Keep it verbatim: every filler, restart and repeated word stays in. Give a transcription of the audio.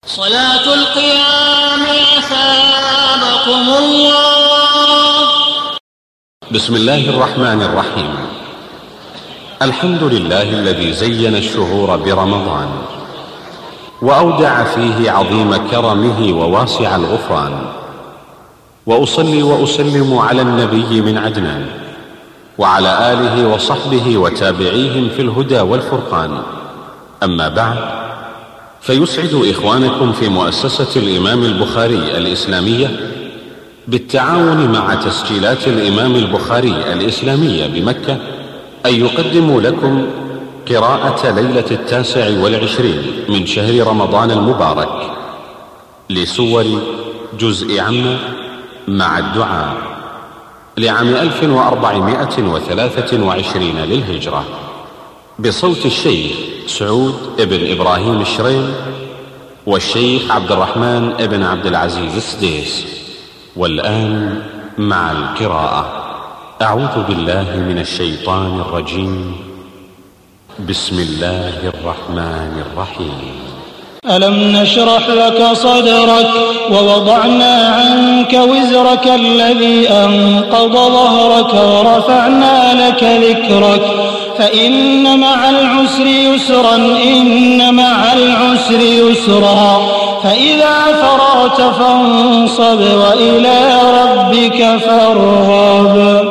صلاة القيام أثابكم الله. بسم الله الرحمن الرحيم. الحمد لله الذي زين الشهور برمضان وأودع فيه عظيم كرمه وواسع الغفران، وأصلي وأسلم على النبي من عدنان وعلى آله وصحبه وتابعيهم في الهدى والفرقان. أما بعد، فيسعد إخوانكم في مؤسسة الإمام البخاري الإسلامية بالتعاون مع تسجيلات الإمام البخاري الإسلامية بمكة أن يقدموا لكم قراءة ليلة التاسع والعشرين من شهر رمضان المبارك لسور جزء عم مع الدعاء لعام ألف وأربعمائة وثلاثة وعشرين للهجرة، بصوت الشيخ سعود ابن إبراهيم الشريم والشيخ عبد الرحمن ابن عبد العزيز السديس. والآن مع القراءة. أعوذ بالله من الشيطان الرجيم. بسم الله الرحمن الرحيم. ألم نشرح لك صدرك ووضعنا عنك وزرك الذي أنقض ظهرك ورفعنا لك ذكرك فإن مع العسر يسرا إن مع العسر يسرا فإذا فرغت فانصب وإلى ربك فارغب.